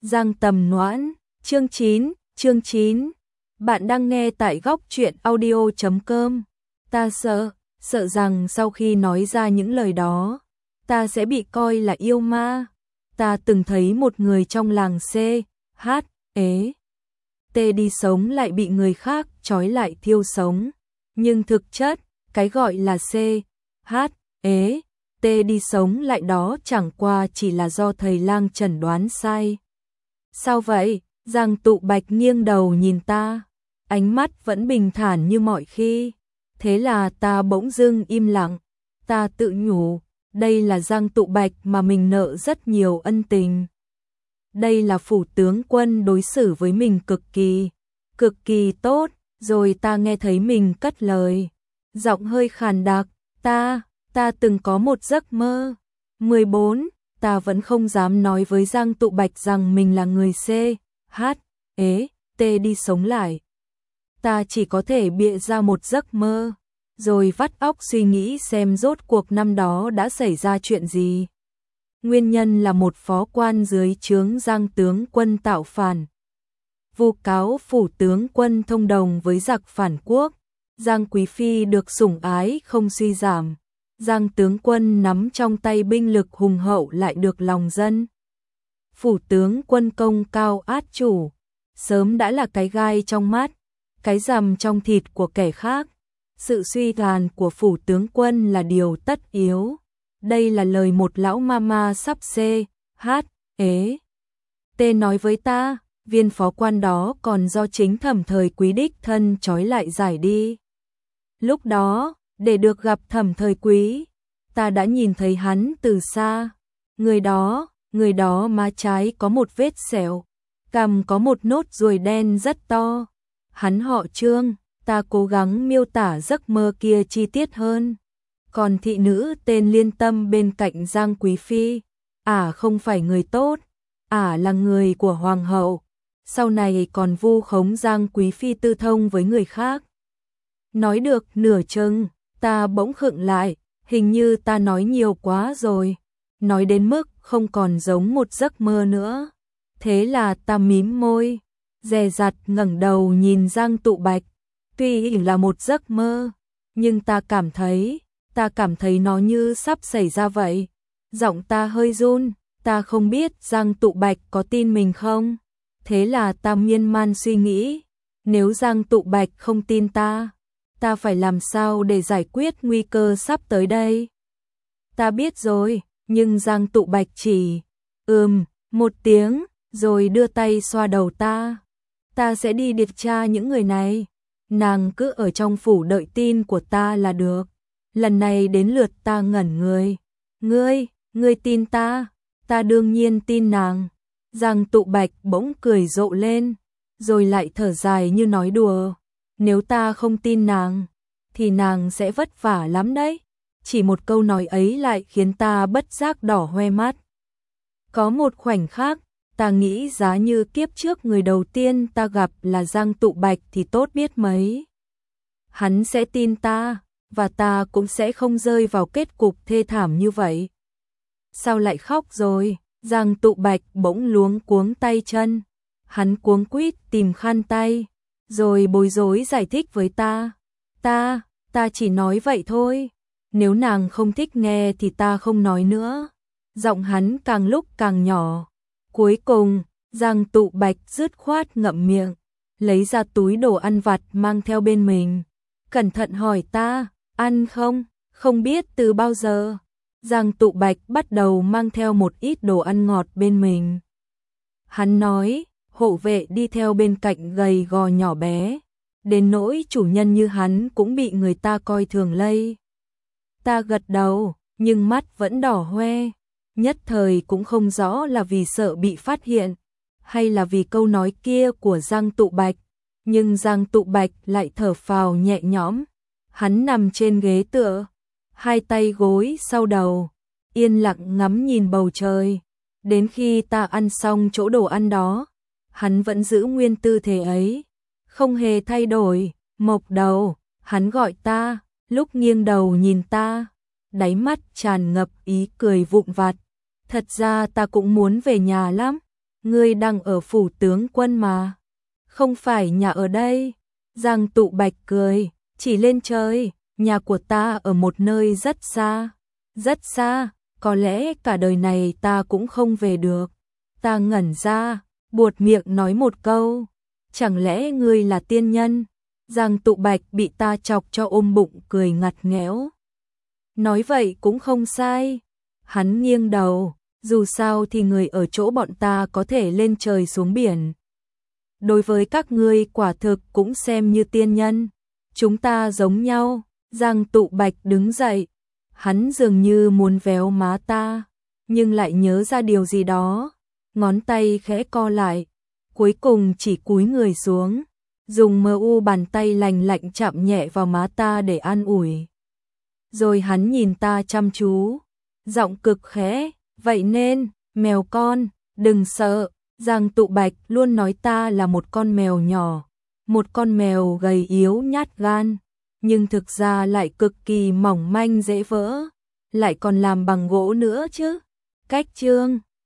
Giang Tầm Noãn, chương 9. Bạn đang nghe tại góc truyện audio.com. Ta sợ rằng sau khi nói ra những lời đó, ta sẽ bị coi là yêu ma. Ta từng thấy một người trong làng T đi sống lại bị người khác trói lại thiêu sống. Nhưng thực chất, cái gọi là T đi sống lại đó chẳng qua chỉ là do thầy lang chẩn đoán sai. Sao vậy? Giang Tụ Bạch nghiêng đầu nhìn ta, ánh mắt vẫn bình thản như mọi khi. Thế là ta bỗng dưng im lặng. Ta tự nhủ, đây là Giang Tụ Bạch mà mình nợ rất nhiều ân tình. Đây là phủ tướng quân đối xử với mình cực kỳ tốt. Rồi ta nghe thấy mình cất lời, giọng hơi khàn đặc, ta từng có một giấc mơ. 14, ta vẫn không dám nói với Giang Tụ Bạch rằng mình là người T đi sống lại. Ta chỉ có thể bịa ra một giấc mơ, rồi vắt óc suy nghĩ xem rốt cuộc năm đó đã xảy ra chuyện gì. Nguyên nhân là một phó quan dưới trướng Giang tướng quân tạo phản, vu cáo phủ tướng quân thông đồng với giặc phản quốc. Giang Quý Phi được sủng ái không suy giảm. Giang tướng quân nắm trong tay binh lực hùng hậu lại được lòng dân. Phủ tướng quân công cao át chủ, sớm đã là cái gai trong mắt, cái rằm trong thịt của kẻ khác. Sự suy tàn của phủ tướng quân là điều tất yếu. Đây là lời một lão mama sắp nói với ta. Viên phó quan đó còn do chính Thẩm Thời Quý đích thân trói lại giải đi. Lúc đó, để được gặp Thẩm Thời Quý, ta đã nhìn thấy hắn từ xa. Người đó má trái có một vết sẹo, cằm có một nốt ruồi đen rất to. Hắn họ Trương. Ta cố gắng miêu tả giấc mơ kia chi tiết hơn. Còn thị nữ tên Liên Tâm bên cạnh Giang Quý Phi, không phải người tốt, là người của hoàng hậu. Sau này còn vu khống Giang Quý Phi tư thông với người khác. Nói được nửa chừng, ta bỗng khựng lại, hình như ta nói nhiều quá rồi, nói đến mức không còn giống một giấc mơ nữa. Thế là ta mím môi, dè dặt ngẩng đầu nhìn Giang Tụ Bạch. Tuy là một giấc mơ, nhưng ta cảm thấy nó như sắp xảy ra vậy. Giọng ta hơi run, ta không biết Giang Tụ Bạch có tin mình không. Thế là ta miên man suy nghĩ, nếu Giang Tụ Bạch không tin ta phải làm sao để giải quyết nguy cơ sắp tới đây. Ta biết rồi, nhưng Giang Tụ Bạch chỉ một tiếng, rồi đưa tay xoa đầu ta. Ta sẽ đi điều tra những người này. Nàng cứ ở trong phủ đợi tin của ta là được. Lần này đến lượt ta ngẩn người. Ngươi tin ta? Ta đương nhiên tin nàng. Giang Tụ Bạch bỗng cười rộ lên, rồi lại thở dài như nói đùa. Nếu ta không tin nàng, thì nàng sẽ vất vả lắm đấy. Chỉ một câu nói ấy lại khiến ta bất giác đỏ hoe mắt. Có một khoảnh khắc, ta nghĩ giá như kiếp trước người đầu tiên ta gặp là Giang Tụ Bạch thì tốt biết mấy. Hắn sẽ tin ta, và ta cũng sẽ không rơi vào kết cục thê thảm như vậy. Sao lại khóc rồi? Giang Tụ Bạch bỗng luống cuống tay chân. Hắn cuống quýt tìm khăn tay, rồi bối rối giải thích với ta. Ta chỉ nói vậy thôi. Nếu nàng không thích nghe thì ta không nói nữa. Giọng hắn càng lúc càng nhỏ. Cuối cùng, Giang Tụ Bạch dứt khoát ngậm miệng, lấy ra túi đồ ăn vặt mang theo bên mình. Cẩn thận hỏi ta, ăn không? Không biết từ bao giờ. Giang Tụ Bạch bắt đầu mang theo một ít đồ ăn ngọt bên mình. Hắn nói, hộ vệ đi theo bên cạnh gầy gò nhỏ bé, đến nỗi chủ nhân như hắn cũng bị người ta coi thường lây. Ta gật đầu, nhưng mắt vẫn đỏ hoe. Nhất thời cũng không rõ là vì sợ bị phát hiện, hay là vì câu nói kia của Giang Tụ Bạch. Nhưng Giang Tụ Bạch lại thở phào nhẹ nhõm. Hắn nằm trên ghế tựa, hai tay gối sau đầu, yên lặng ngắm nhìn bầu trời. Đến khi ta ăn xong chỗ đồ ăn đó, hắn vẫn giữ nguyên tư thế ấy, không hề thay đổi. Mộc Đầu, hắn gọi ta, lúc nghiêng đầu nhìn ta, đáy mắt tràn ngập ý cười vụn vặt. Thật ra ta cũng muốn về nhà lắm. ngươi đang ở phủ tướng quân mà, không phải nhà ở đây. Giang Tụ Bạch cười, chỉ lên trời, nhà của ta ở một nơi rất xa, có lẽ cả đời này ta cũng không về được. Ta ngẩn ra, buột miệng nói một câu, chẳng lẽ ngươi là tiên nhân? Giang Tụ Bạch bị ta chọc cho ôm bụng cười ngặt nghẽo. Nói vậy cũng không sai. Hắn nghiêng đầu, dù sao thì người ở chỗ bọn ta có thể lên trời xuống biển. Đối với các ngươi quả thực cũng xem như tiên nhân. Chúng ta giống nhau. Giang Tụ Bạch đứng dậy. Hắn dường như muốn véo má ta, nhưng lại nhớ ra điều gì đó. Ngón tay khẽ co lại, cuối cùng chỉ cúi người xuống, dùng mờ u bàn tay lành lạnh chạm nhẹ vào má ta để an ủi. Rồi hắn nhìn ta chăm chú, giọng cực khẽ, vậy nên, mèo con, đừng sợ. Giang Tụ Bạch luôn nói ta là một con mèo nhỏ, một con mèo gầy yếu nhát gan, nhưng thực ra lại cực kỳ mỏng manh dễ vỡ, lại còn làm bằng gỗ nữa chứ. Cách chương